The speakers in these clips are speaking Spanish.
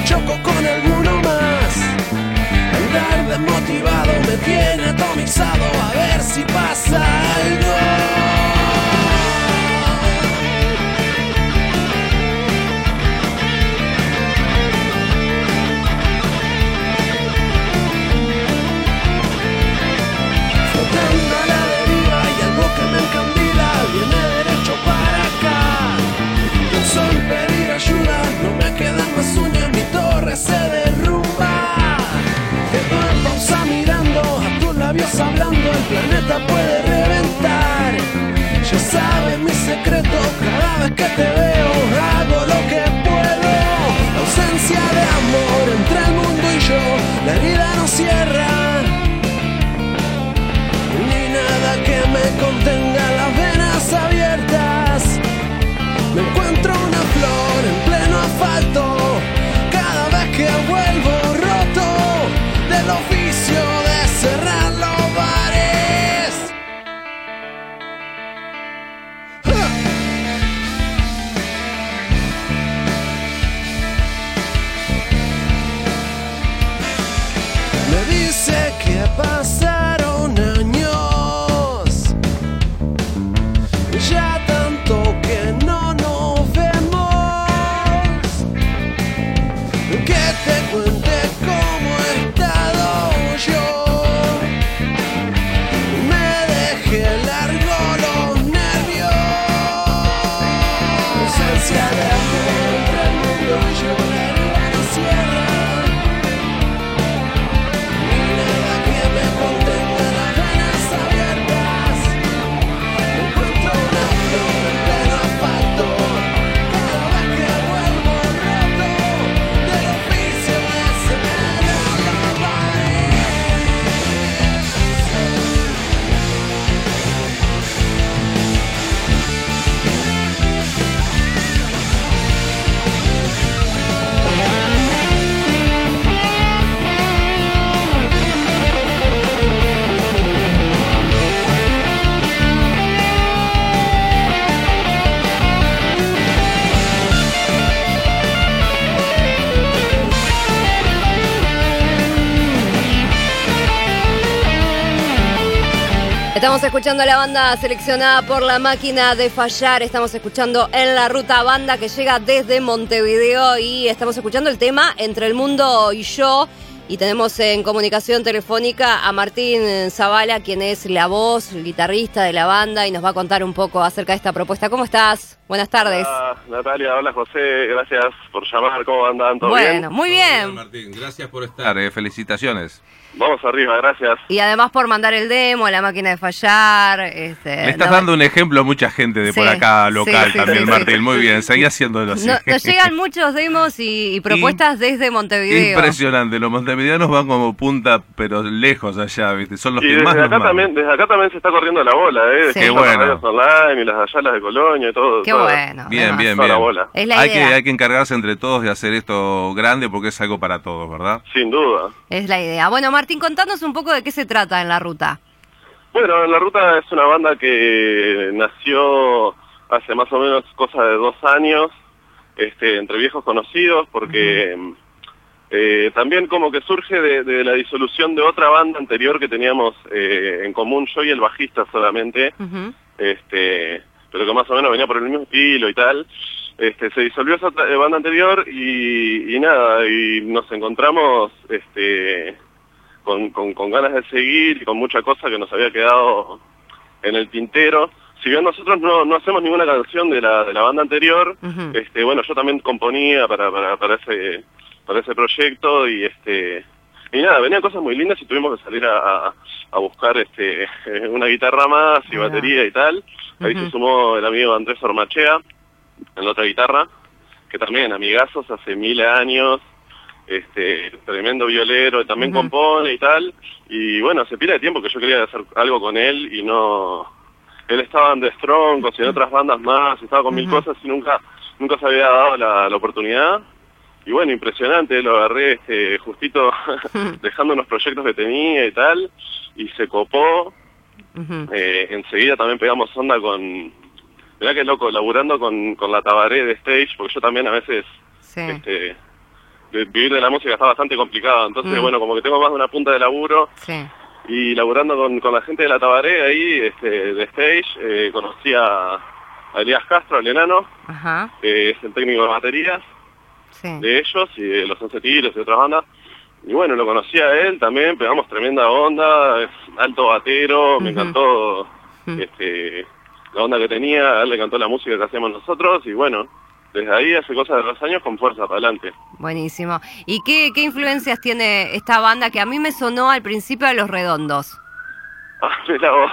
choco con alguno más. Andar desmotivado me tiene atomizado, a ver si pasa algo. Flotando a la deriva y algo que me encandila viene derecho para acá. Y el sol pedir ayuda, no me quedan más uñas, mi torre se derrumba. Quedo en pausa mirando a tus labios hablando, el planeta puede reventar. Ya sabes mi secreto, cada vez que te veo hago lo que puedo. La ausencia de amor entre el mundo y yo, la herida no cierra. Ni nada que me contenga las venas abiertas. Me encuentro una flor en pleno asfalto, cada vez que vuelvo roto del oficio de cerrar los bares. ¡Ja! Me dice que pasaron años, ya tanto que no nos vemos, que te cuente cómo he estado yo. Me dejé largo los nervios, ausencia de amor entre el mundo y yo, la herida no cierra. Ni nada que me contenga las venas abiertas. Me encuentro una flor en pleno asfalto, cada vez que vuelvo roto del oficio de cerrar los bares. Estamos escuchando a la banda seleccionada por La Máquina de Fallar. Estamos escuchando En la Ruta, banda que llega desde Montevideo, y estamos escuchando el tema Entre el Mundo y Yo. Y tenemos en comunicación telefónica a Martín Zavala, quien es la voz, el guitarrista de la banda, y nos va a contar un poco acerca de esta propuesta. ¿Cómo estás? Buenas tardes. Hola, Natalia, hola José, gracias por llamar, ¿cómo andan? ¿Todo bien? Bueno, muy bien. Hola, Martín, gracias por estar, felicitaciones. Vamos arriba, gracias. Y además por mandar el demo, La Máquina de Fallar. Le estás dando un ejemplo a mucha gente de por acá local también, Martín. Muy bien, seguí haciéndolo así. Nos llegan muchos demos y propuestas desde Montevideo. Impresionante, los montevideanos van como punta, pero lejos allá, ¿viste? Son los Y que desde más acá, nos mandan. desde acá también se está corriendo la bola, Sí. Qué Las bueno. radios online y las de allá, las de Colonia y todo. Qué todo. bueno. Bien, además. bien, Toda la bien. bola. Es la idea. Hay que encargarse entre todos de hacer esto grande porque es algo para todos, ¿verdad? Sin duda. Es la idea. Bueno, Martín, contanos un poco de qué se trata En la Ruta. Bueno, La Ruta es una banda que nació hace más o menos cosa de 2 años, entre viejos conocidos, porque también como que surge de la disolución de otra banda anterior que teníamos en común, yo y el bajista solamente, Ujú. pero que más o menos venía por el mismo estilo y tal. Se disolvió esa banda anterior y nada, y nos encontramos con ganas de seguir y con mucha cosa que nos había quedado en el tintero. Si bien nosotros no hacemos ninguna canción de la banda anterior, Ujú. bueno, yo también componía para ese proyecto y nada, venían cosas muy lindas y tuvimos que salir a buscar una guitarra más y Ahí va. batería y tal. Ahí Ujú. se sumó el amigo Andrés Ormachea en la otra guitarra, que también amigazos hace 1000 años, tremendo violero, también Ujú. compone y tal. Y bueno, hace pila de tiempo que yo quería hacer algo con él y no... Él estaba en The Strongos y en otras bandas más, y estaba con mil Ujú. cosas y nunca se había dado la oportunidad. Y bueno, impresionante, lo agarré justito dejando unos proyectos que tenía y tal, y se copó. Ujú. Enseguida también pegamos onda con, mirá qué loco, laburando con la Tabaré de Stage, porque yo también a veces Sí. vivir de la música está bastante complicado, entonces bueno, como que tengo más de una punta de laburo. Sí. Y laburando con la gente de la Tabaré ahí, de Stage, conocí a Elías Castro, al enano, que es el técnico de baterías de ellos y de los 11 Tiros y otras bandas. Y bueno, lo conocí a él también, pegamos tremenda onda, es alto batero, me encantó la onda que tenía, a él le encantó la música que hacíamos nosotros y bueno, desde ahí hace cosas de 2 años con fuerza para adelante. Buenísimo. ¿Y qué influencias tiene esta banda que a mí me sonó al principio de Los Redondos? Mirá vos.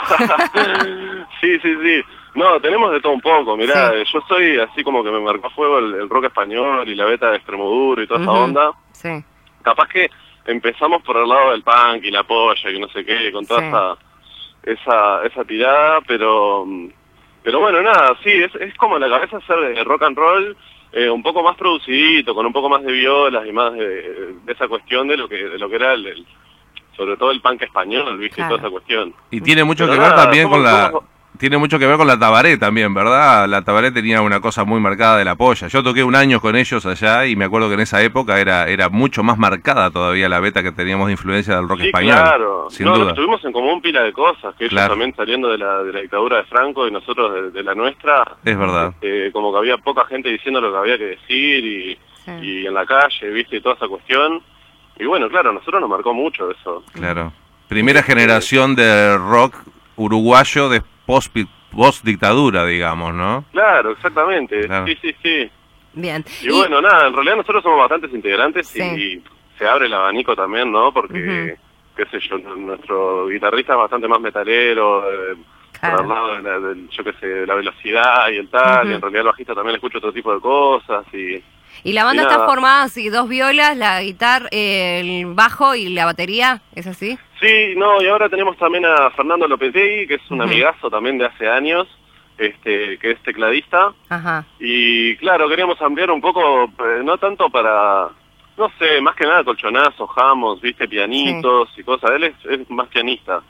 Sí. No, tenemos de todo un poco, mirá, yo soy así como que me marcó a fuego el rock español y la beta de Extremoduro y toda esa onda. Sí. Capaz que empezamos por el lado del punk y la polla y no sé qué, con toda esa tirada, pero bueno, nada, sí, es como en la cabeza hacer rock and roll un poco más producidito, con un poco más de violas y más de esa cuestión de lo que era sobre todo el punk español, ¿viste? Claro. Toda esa cuestión. Y tiene mucho que ver también con tiene mucho que ver con la Tabaré también, ¿verdad? La Tabaré tenía una cosa muy marcada de la polla. Yo toqué 1 año con ellos allá y me acuerdo que en esa época era mucho más marcada todavía la beta que teníamos de influencia del rock español. Claro, sin duda. Estuvimos en común pila de cosas, que ellos también saliendo de la dictadura de Franco y nosotros de la nuestra. Es verdad. Como que había poca gente diciendo lo que había que decir y en la calle, ¿viste? Y toda esa cuestión. Y bueno, claro, a nosotros nos marcó mucho eso. Claro. Primera generación de rock uruguayo de post-dictadura, digamos, ¿no? Claro, exactamente. Claro. Sí. Bien. Y bueno, nada, en realidad nosotros somos bastantes integrantes y se abre el abanico también, ¿no? Porque, qué sé yo, nuestro guitarrista es bastante más metalero, por el lado yo qué sé, la velocidad y el tal, y en realidad el bajista también escucha otro tipo de cosas ¿Y la banda está formada así, 2 violas, la guitarra, el bajo y la batería? ¿Es así? Sí, no, y ahora tenemos también a Fernando Lopetegui, que es un amigazo también de hace años, que es tecladista. Y claro, queríamos ampliar un poco, no tanto para, no sé, más que nada colchonazos, jamos, viste, pianitos y cosas. Él es más pianista.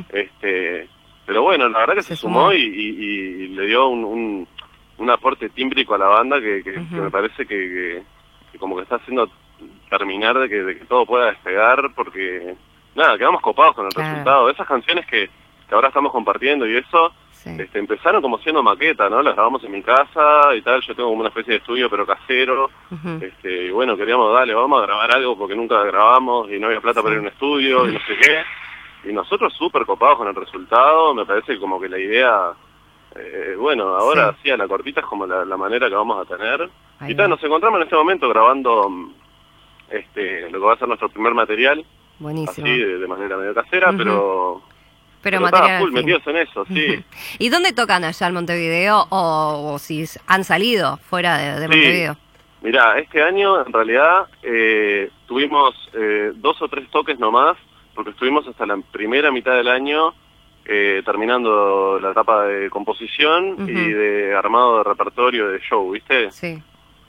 Pero bueno, la verdad que se sumó y le dio un aporte tímbrico a la banda que me parece que como que está haciendo terminar de que todo pueda despegar, porque nada, quedamos copados con el resultado. Esas canciones que ahora estamos compartiendo y eso, empezaron como siendo maqueta, ¿no? Las grabamos en mi casa y tal, yo tengo como una especie de estudio pero casero, y bueno, queríamos vamos a grabar algo porque nunca grabamos y no había plata para ir a un estudio y no sé qué, y nosotros súper copados con el resultado. Me parece como que la idea... bueno, ahora sí, a la cortita es como la manera que vamos a tener. Y tal, nos encontramos en este momento grabando lo que va a ser nuestro primer material. Buenísimo. Así, de manera medio casera, pero material full metidos en eso, sí. ¿Y dónde tocan allá en Montevideo o si han salido fuera de Montevideo? Mirá, este año en realidad tuvimos 2 o 3 toques nomás, porque estuvimos hasta la primera mitad del año terminando la etapa de composición y de armado de repertorio de show, ¿viste? Sí.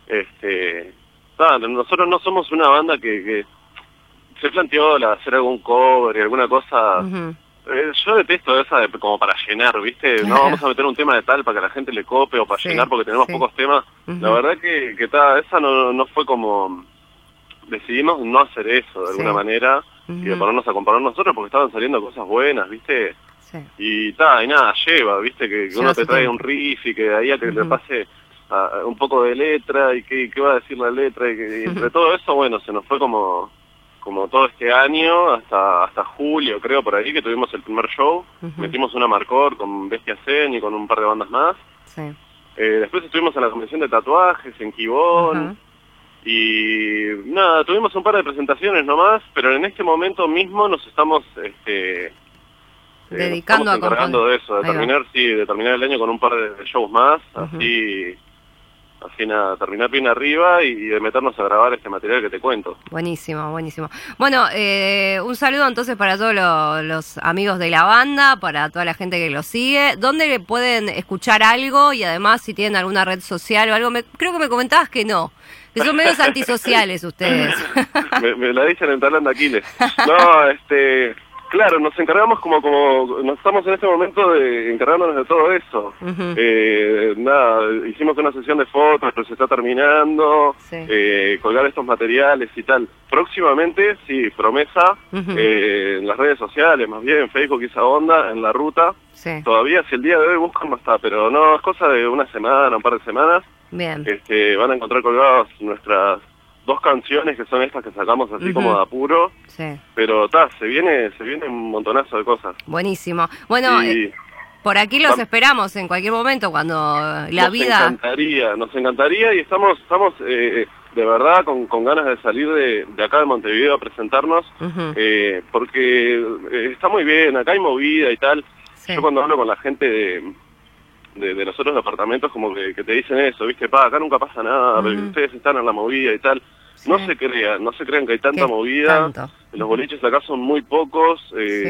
Nosotros no somos una banda que se planteó hacer algún cover y alguna cosa. Yo detesto esa como para llenar, ¿viste? No vamos a meter un tema de tal para que la gente le cope o para llenar porque tenemos pocos temas. La verdad que esa no fue como... Decidimos no hacer eso de alguna manera y de ponernos a comparar nosotros porque estaban saliendo cosas buenas, ¿viste? Y nada, lleva, ¿viste? Que uno te trae un riff y que de ahí a que le pase un poco de letra y qué va a decir la letra y entre todo eso, bueno, se nos fue como todo este año hasta julio, creo, por ahí, que tuvimos el primer show. Metimos una Marcor con Bestia Zen y con un par de bandas más. Después estuvimos en la convención de tatuajes en Quibón. Y nada, tuvimos un par de presentaciones nomás, pero en este momento mismo nos estamos dedicando a encargando de eso, de terminar el año con un par de shows más, así nada, terminar bien arriba y de meternos a grabar este material que te cuento. Buenísimo. Bueno, un saludo entonces para todos los amigos de la banda, para toda la gente que lo sigue. ¿Dónde pueden escuchar algo? Y además, si tienen alguna red social o algo, creo que me comentabas que no, que son medios antisociales ustedes. me la dicen en talán de Aquiles. No, Claro, nos encargamos como nos estamos en este momento de encargándonos de todo eso. Nada, hicimos una sesión de fotos, pero se está terminando, colgar estos materiales y tal. Próximamente, sí, promesa, en las redes sociales, más bien en Facebook y esa onda, en la ruta. Sí. Todavía, si el día de hoy buscan, no está, pero no, es cosa de una semana, un par de semanas. Bien. Van a encontrar colgadas nuestras 2 canciones que son estas que sacamos así como de apuro, pero se viene un montonazo de cosas. Buenísimo. Bueno, por aquí los esperamos en cualquier momento cuando la vida... Nos encantaría y estamos de verdad con ganas de salir de acá de Montevideo a presentarnos, porque está muy bien, acá hay movida y tal. Yo cuando hablo con la gente de los otros departamentos como que te dicen eso, viste, acá nunca pasa nada, pero ustedes están en la movida y tal. No se crean que hay tanta movida. Los boliches acá son muy pocos,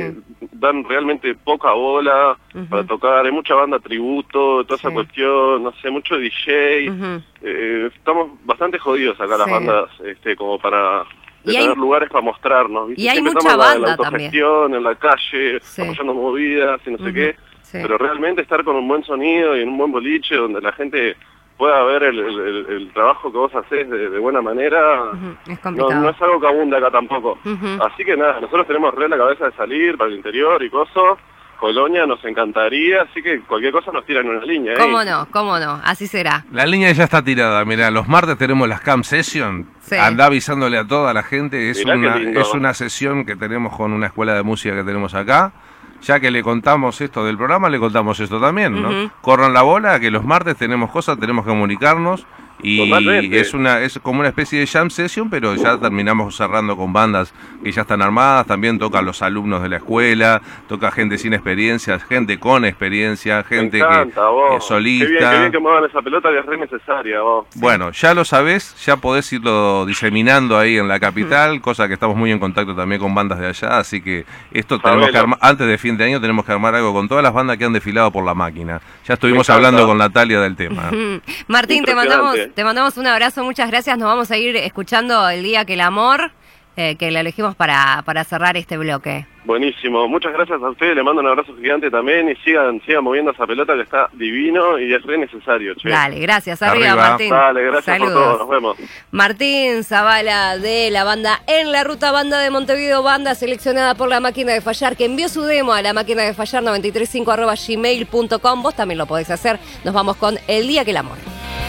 dan realmente poca bola para tocar, hay mucha banda tributo, toda esa cuestión, no sé, mucho DJ. Estamos bastante jodidos acá las bandas, como para tener lugares para mostrarnos, ¿viste? Y hay siempre mucha estamos banda en la autogestión, también. en la calle, apoyando movidas y no sé qué, pero realmente estar con un buen sonido y en un buen boliche donde la gente pueda ver el trabajo que vos hacés de buena manera, es no es algo que abunda acá tampoco. Así que nada, nosotros tenemos la cabeza de salir para el interior y cosas. Colonia nos encantaría, así que cualquier cosa nos tiran en una línea. Cómo no, así será. La línea ya está tirada, mirá, los martes tenemos las Camp Session, andá avisándole a toda la gente, es una sesión que tenemos con una escuela de música que tenemos acá. Ya que le contamos esto del programa, le contamos esto también, ¿no? Corran la bola, que los martes tenemos cosas, tenemos que comunicarnos. Y es como una especie de jam session, pero ya terminamos cerrando con bandas que ya están armadas. También tocan los alumnos de la escuela, toca gente sin experiencia, gente con experiencia, gente solista. Qué bien que muevan esa pelota, que es re necesaria, vos. Bueno, ya lo sabés, ya podés irlo diseminando ahí en la capital, cosa que estamos muy en contacto también con bandas de allá, así que esto tenemos que armar, antes de fin de año tenemos que armar algo con todas las bandas que han desfilado por la máquina. Ya estuvimos hablando con Natalia del tema. Martín, te mandamos un abrazo, muchas gracias. Nos vamos a ir escuchando El Día que el Amor, que la elegimos para cerrar este bloque. Buenísimo, muchas gracias a ustedes, le mando un abrazo gigante también y sigan moviendo esa pelota que está divino y es re necesario, che. Dale, gracias, arriba Martín. Dale, gracias. Saludos. Por todo, nos vemos. Martín Zavala de la banda En la Ruta, banda de Montevideo, banda seleccionada por La Máquina de Fallar, que envió su demo a La Máquina de Fallar 935@gmail.com. Vos también lo podés hacer. Nos vamos con El Día que el Amor.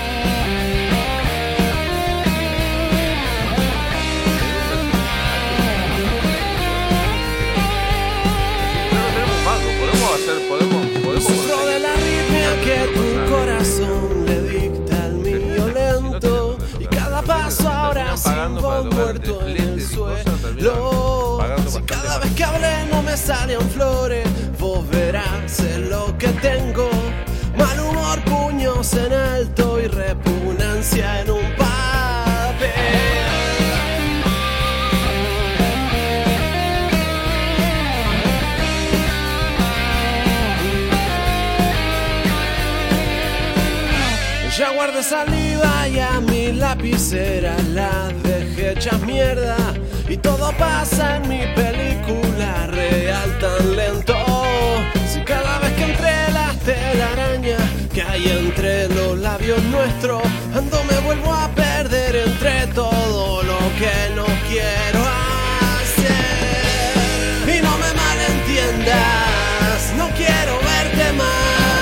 Sufro de la arritmia que tu corazón le dicta al mío lento, y cada paso ahora sigo muerto en el suelo. Si cada vez que hablé no me salían flores, vos verás en lo que tengo: mal humor, puños en alto y repugnancia en un papel. Ya guardé saliva y a mi lapicera la dejé hechas mierda, y todo pasa en mi película real tan lento. Si cada vez que entre las telarañas que hay entre los labios nuestros ando me vuelvo a perder entre todo lo que no quiero hacer. Y no me malentiendas, no quiero verte más.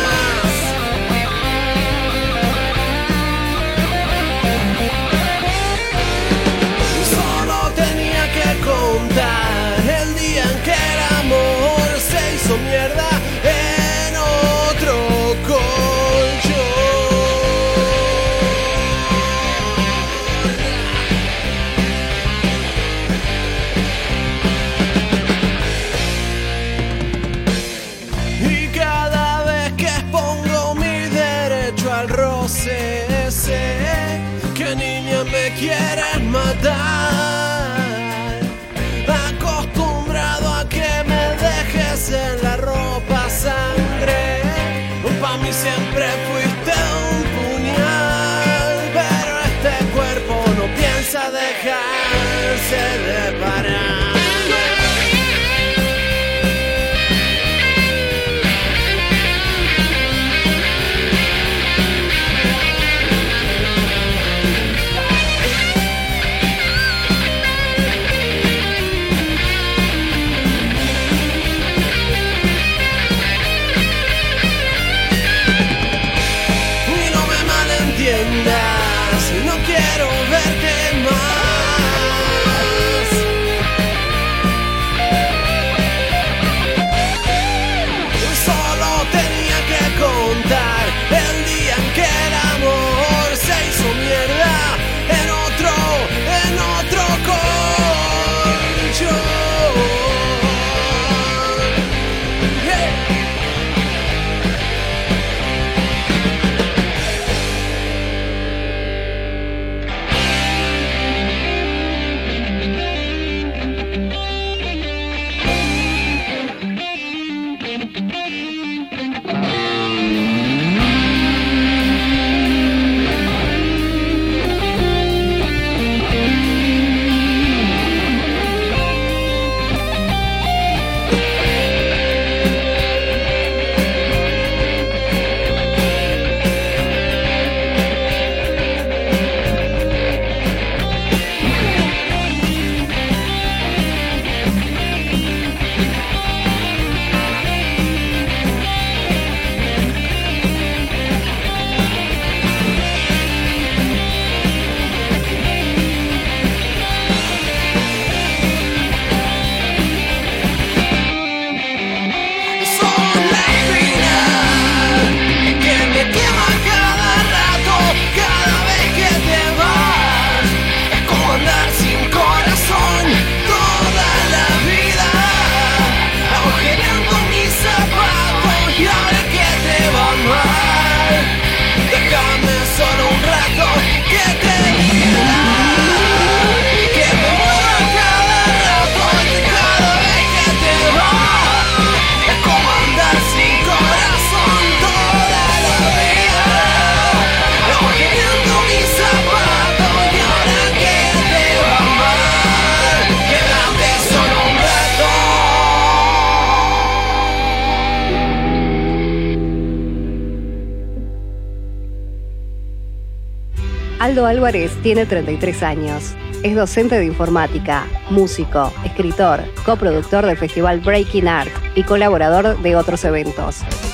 Contar el día en que el amor se hizo mierda en otro colchón. tenía que contar el día en que el amor se hizo mierda en otro colchón. Aldo Álvarez tiene 33 años. Es docente de informática, músico, escritor, coproductor del festival Breaking Art y colaborador de otros eventos.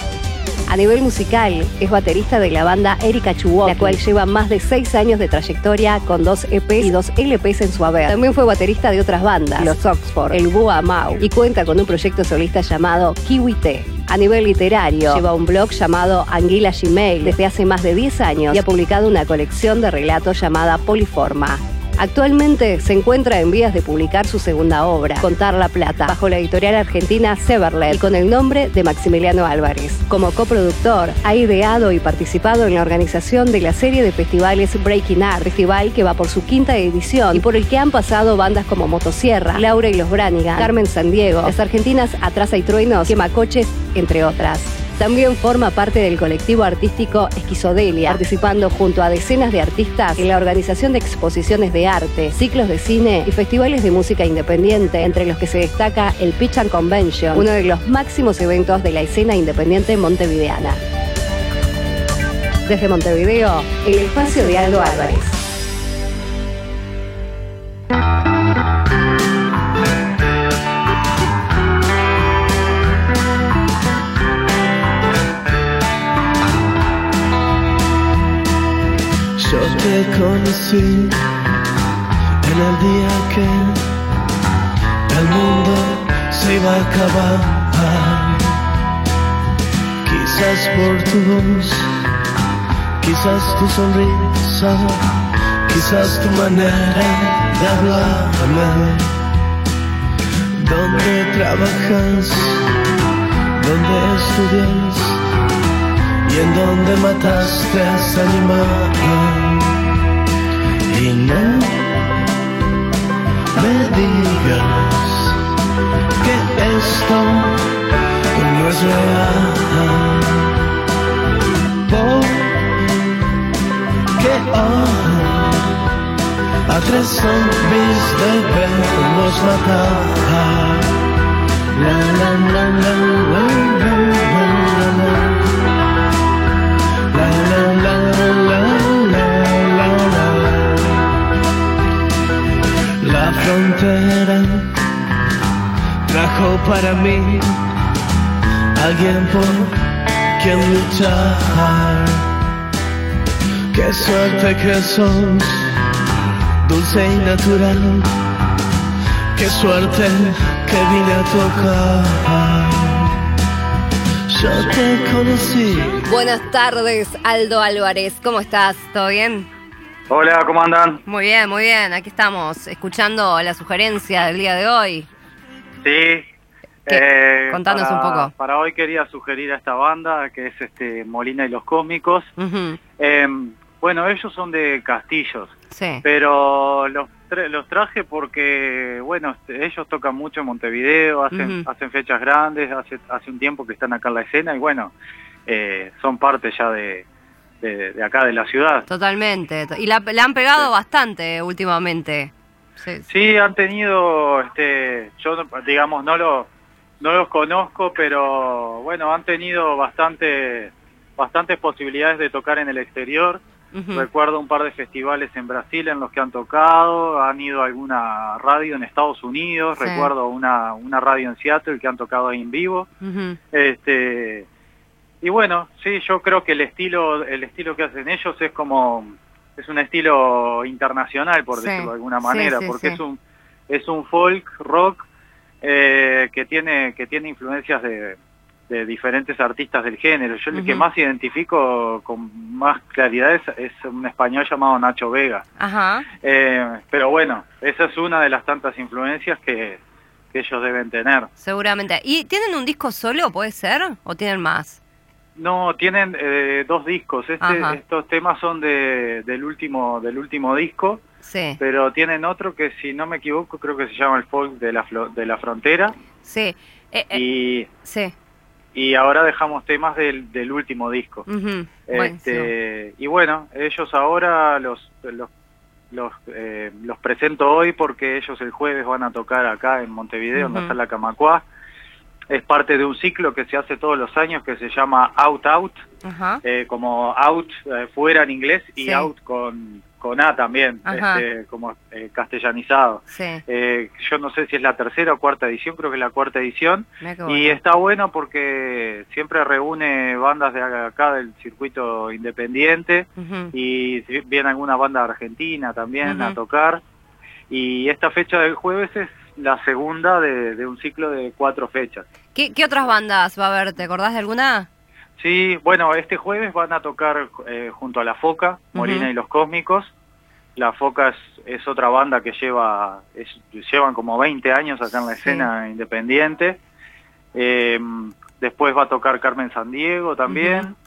A nivel musical, es baterista de la banda Erika Chuwoki, la cual lleva más de 6 años de trayectoria con 2 EPs y 2 LPs en su haber. También fue baterista de otras bandas, los Oxford, el Boa Mau, y cuenta con un proyecto solista llamado Kiwi T. A nivel literario, lleva un blog llamado Anguila Gmail desde hace más de 10 años y ha publicado una colección de relatos llamada Poliforma. Actualmente se encuentra en vías de publicar su segunda obra, Contar la Plata, bajo la editorial argentina Severlet y con el nombre de Maximiliano Álvarez. Como coproductor, ha ideado y participado en la organización de la serie de festivales Breaking Art, festival que va por su 5ª edición y por el que han pasado bandas como Motosierra, Laura y los Branigan, Carmen Sandiego, las argentinas Atrasa y Truenos, Quemacoches, entre otras. También forma parte del colectivo artístico Esquizodelia, participando junto a decenas de artistas en la organización de exposiciones de arte, ciclos de cine y festivales de música independiente, entre los que se destaca el Pitch and Convention, uno de los máximos eventos de la escena independiente montevideana. Desde Montevideo, el espacio de Aldo Álvarez. Yo te conocí en el día que el mundo se iba a acabar. Quizás por tu voz, quizás tu sonrisa, quizás tu manera de hablarme. ¿Dónde trabajas? ¿Dónde estudias? ¿Y en dónde mataste a ese animal? Y no me digas que esto no es real, porque hoy a 3 zombies debemos matar. La la la la la la la la. La la la la la la la. La frontera trajo para mí alguien por quien luchar. Qué suerte que sos, dulce y natural. Qué suerte que vine a tocar. yo te conocí. Buenas tardes, Aldo Álvarez. ¿Cómo estás? ¿Todo bien? Hola, ¿cómo andan? Muy bien, muy bien. Aquí estamos escuchando la sugerencia del día de hoy. Sí. Contanos un poco. Para hoy quería sugerir a esta banda que es Molina y los Cósmicos. Uh-huh. Bueno, ellos son de Castillos, Sí. pero los traje porque, bueno, ellos tocan mucho en Montevideo, hacen fechas grandes, hace un tiempo que están acá en la escena y bueno, son parte ya de acá de la ciudad. Totalmente. Y la han pegado bastante últimamente. Sí. Sí, han tenido, yo digamos no los conozco, pero bueno, han tenido bastantes posibilidades de tocar en el exterior. Uh-huh. Recuerdo un par de festivales en Brasil en los que han tocado, han ido a alguna radio en Estados Unidos, Sí. recuerdo una radio en Seattle que han tocado ahí en vivo. Uh-huh. Y bueno, sí, yo creo que el estilo que hacen ellos es un estilo internacional, por Sí. decirlo de alguna manera, Sí, porque sí. es un folk rock que tiene influencias de diferentes artistas del género. Yo el que Ujú. más identifico con más claridad es un español llamado Nacho Vega. Ajá. Pero bueno, esa es una de las tantas influencias que ellos deben tener. Seguramente. ¿Y tienen un disco solo, puede ser? ¿O tienen más? No, tienen 2 discos. Ajá. Estos temas son del último disco, Sí. pero tienen otro que, si no me equivoco, creo que se llama El Folk de la Frontera. Sí. Sí. Y ahora dejamos temas del último disco. Uh-huh. Buenísimo. Y bueno, ellos ahora los presento hoy porque ellos el jueves van a tocar acá en Montevideo, en la Sala Camacuá. Es parte de un ciclo que se hace todos los años que se llama Out Out, Ajá. como out fuera en inglés y Sí. out con A también, Ajá. como castellanizado. Sí. Yo no sé si es la tercera o cuarta edición, creo que es la cuarta edición. Mirá qué Y bueno. está bueno porque siempre reúne bandas de acá del circuito independiente Ujú. y viene alguna banda argentina también a Ujú. tocar. Y esta fecha del jueves es la segunda de un ciclo de 4 fechas. ¿Qué otras bandas va a haber? ¿Te acordás de alguna? Sí, bueno, este jueves van a tocar junto a La Foca, Molina Ujú. y los Cósmicos. La Foca es otra banda que llevan como 20 años acá en la Sí. escena independiente. Después va a tocar Carmen Sandiego también.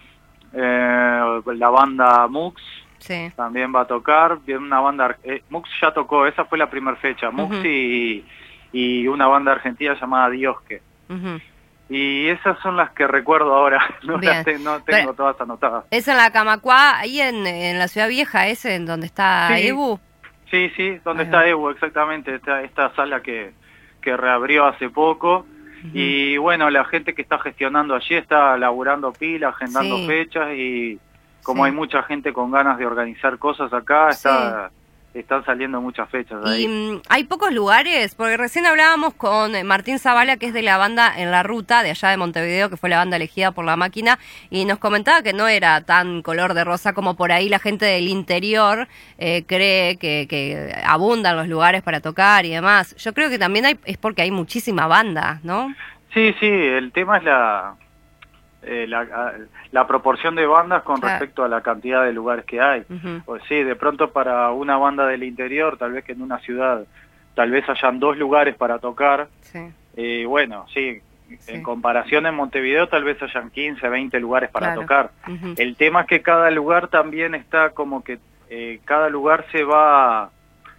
La banda Mux Sí. también va a tocar. Viene una banda, Mux ya tocó, esa fue la primera fecha. Mux Ujú. y una banda argentina llamada Diosque. Ujú. Y esas son las que recuerdo ahora, no Bien. no tengo Pero- todas anotadas. Es en la Camacuá, ahí en la ciudad vieja, en donde está Sí. Ebu. Sí, donde Ahí está va. Evo, exactamente, esta sala que reabrió hace poco. Y bueno, la gente que está gestionando allí está laburando pila, agendando Sí. fechas y como Sí. hay mucha gente con ganas de organizar cosas acá, están saliendo muchas fechas Y ahí. hay pocos lugares, porque recién hablábamos con Martín Zavala, que es de la banda En la Ruta, de allá de Montevideo, que fue la banda elegida por La Máquina, y nos comentaba que no era tan color de rosa como por ahí la gente del interior cree que abundan los lugares para tocar y demás. Yo creo que también es porque hay muchísima banda, ¿no? Sí, el tema es la proporción de bandas con Claro. respecto a la cantidad de lugares que hay. Ujú. Pues sí, de pronto para una banda del interior, tal vez que en una ciudad, tal vez hayan 2 lugares para tocar. Sí. Bueno, sí, Sí. en comparación en Montevideo tal vez hayan 15, 20 lugares para Claro. tocar. Ujú. El tema es que cada lugar también está como que cada lugar se va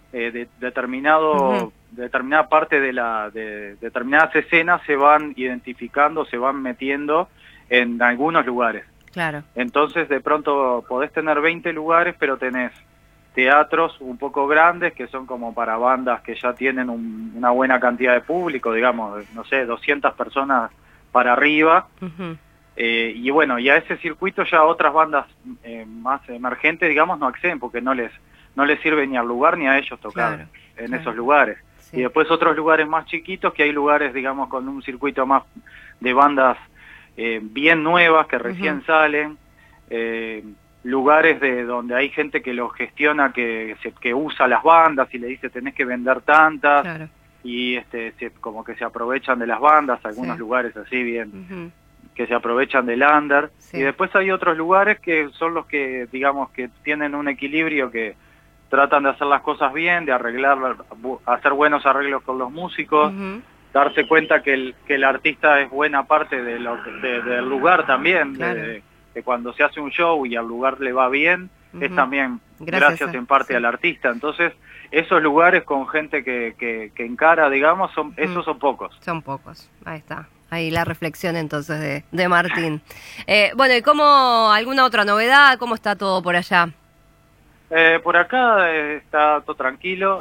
Ujú. determinada parte de determinadas escenas se van identificando, se van metiendo en algunos lugares. Claro. Entonces de pronto podés tener 20 lugares, pero tenés teatros un poco grandes que son como para bandas que ya tienen una buena cantidad de público, digamos, no sé, 200 personas para arriba. Ujú. Y bueno, y a ese circuito ya otras bandas más emergentes, digamos, no acceden porque no les sirve ni al lugar ni a ellos tocar Claro, en claro. esos lugares. Sí. Y después otros lugares más chiquitos, que hay lugares, digamos, con un circuito más de bandas bien nuevas que recién salen, lugares de donde hay gente que los gestiona, que usa las bandas y le dice tenés que vender tantas, Claro. y como que se aprovechan de las bandas, algunos Sí. lugares así bien, Ujú. que se aprovechan del under, Sí. y después hay otros lugares que son los que, digamos, que tienen un equilibrio, que tratan de hacer las cosas bien, de arreglar, hacer buenos arreglos con los músicos, Ujú. darse cuenta que el artista es buena parte del lugar también, Claro. de cuando se hace un show y al lugar le va bien, es Ujú. también Gracias gracias a- en parte sí. al artista. Entonces, esos lugares con gente que encara, digamos, esos son pocos. Son pocos, ahí está. Ahí la reflexión entonces de Martín. Bueno, ¿y cómo, alguna otra novedad? ¿Cómo está todo por allá? Por acá está todo tranquilo.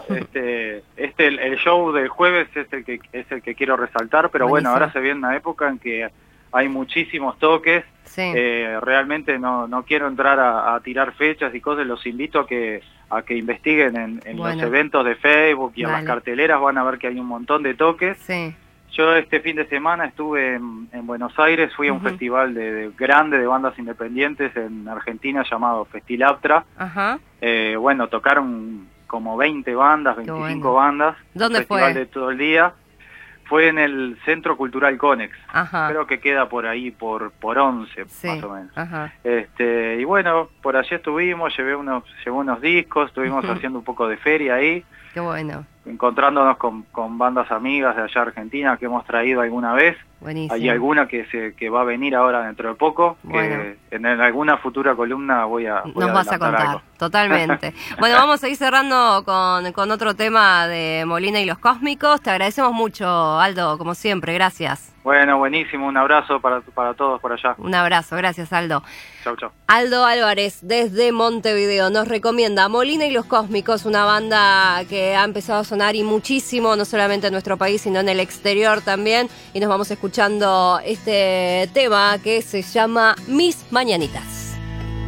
El show del jueves es el que quiero resaltar, pero Buenísimo. bueno, ahora se viene una época en que hay muchísimos toques. Sí. Realmente no quiero entrar a tirar fechas y cosas. Los invito a que investiguen en Bueno. los eventos de Facebook y en las Dale. carteleras. Van a ver que hay un montón de toques. Sí. Yo este fin de semana estuve en Buenos Aires, fui a un Ujú. festival grande de bandas independientes en Argentina llamado Festilaptra. Ajá. Bueno, tocaron como 20 bandas, 25 bueno. bandas. ¿Dónde festival fue? de todo el día. Fue en el Centro Cultural Conex. Ajá. Creo que queda por ahí, por 11, Sí. más o menos. Ajá. Y bueno, por allí estuvimos, llevé unos discos, estuvimos Ujú. haciendo un poco de feria ahí, Qué bueno. encontrándonos con bandas amigas de allá Argentina que hemos traído alguna vez. Buenísimo. Hay alguna que va a venir ahora dentro de poco, Bueno. que en alguna futura columna voy a Nos vas a adelantar contar, algo. totalmente. Bueno, vamos a ir cerrando con otro tema de Molina y los Cósmicos. Te agradecemos mucho, Aldo, como siempre, gracias. Bueno, buenísimo, un abrazo para todos por allá. Un abrazo, gracias, Aldo. Chau, chau. Aldo Álvarez, desde Montevideo, nos recomienda Molina y los Cósmicos, una banda que ha empezado a sonar y muchísimo, no solamente en nuestro país, sino en el exterior también. Y nos vamos escuchando este tema que se llama Mis Mañanitas.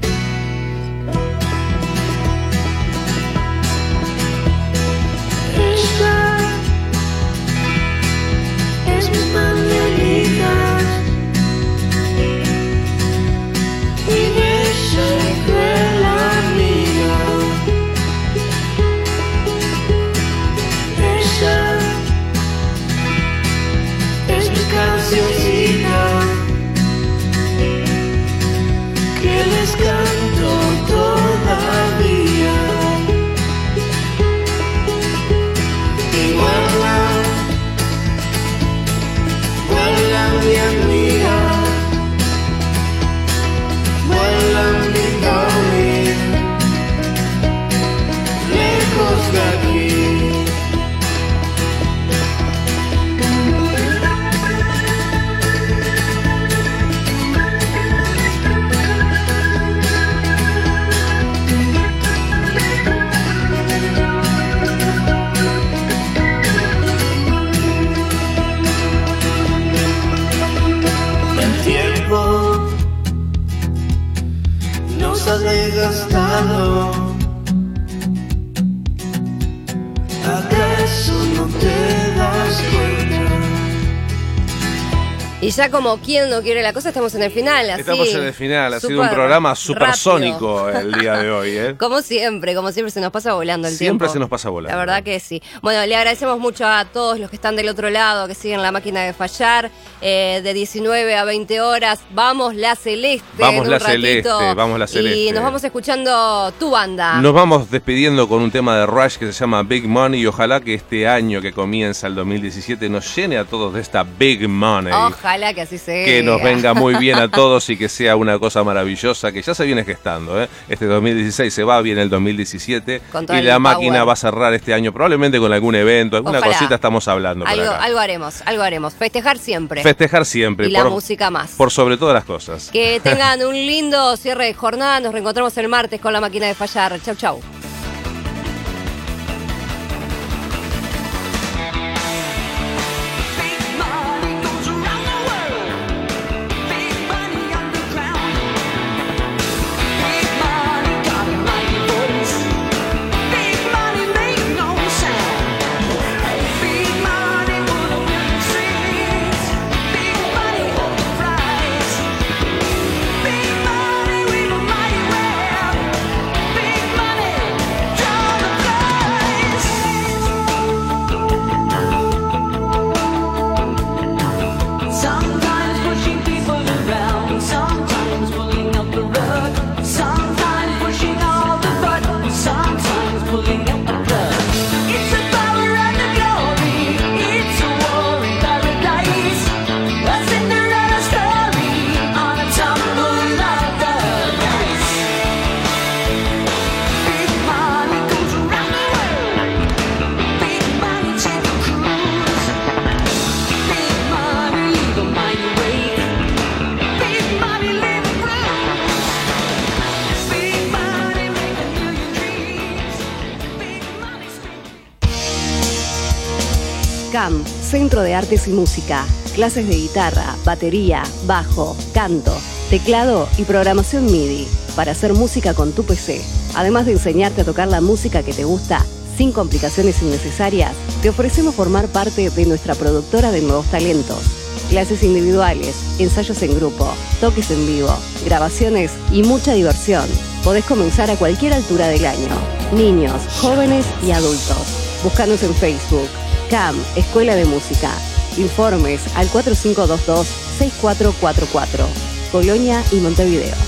Esta es mi mañanita y ella fue la mía. Ella es mi cancioncita que les canto todavía. Y vuela mi amiga, vuela mi darling, lejos de aquí. El tiempo nos ha desgastado. ¿Acaso no te das cuenta? Y ya como quien no quiere la cosa, estamos en el final. Así, Estamos en el final, ha sido un súper programa rápido. supersónico el día de hoy, ¿eh? Como siempre se nos pasa volando el tiempo. Siempre se nos pasa volando. La verdad que sí. Bueno, le agradecemos mucho a todos los que están del otro lado, que siguen La Máquina de Fallar, de 19 a 20 horas. Vamos la Celeste. Vamos en un la ratito. Celeste, vamos la Celeste. Y nos vamos escuchando tu banda. Nos vamos despidiendo con un tema de Rush que se llama Big Money y ojalá que este año que comienza el 2017 nos llene a todos de esta Big Money. Ojalá que así sea. Que nos venga muy bien a todos y que sea una cosa maravillosa que ya se viene gestando, ¿eh? Este 2016 se va bien el 2017 Con todo y el la power. máquina va a cerrar este año probablemente con algún evento, alguna Ojalá. cosita estamos hablando por acá. Algo haremos. Festejar siempre. Festejar siempre. Y la música más. Por sobre todas las cosas. Que tengan un lindo cierre de jornada. Nos reencontramos el martes con La Máquina de Fallar. Chau, chau. Big money, we were mighty well. Big money. CAM, Centro de Artes y Música. Clases de guitarra, batería, bajo, canto, teclado y programación MIDI para hacer música con tu PC. Además de enseñarte a tocar la música que te gusta sin complicaciones innecesarias, te ofrecemos formar parte de nuestra productora de nuevos talentos. Clases individuales, ensayos en grupo, toques en vivo, grabaciones y mucha diversión. Podés comenzar a cualquier altura del año. Niños, jóvenes y adultos. Búscanos en Facebook. CAM, Escuela de Música. Informes al 4522-6444. Colonia y Montevideo.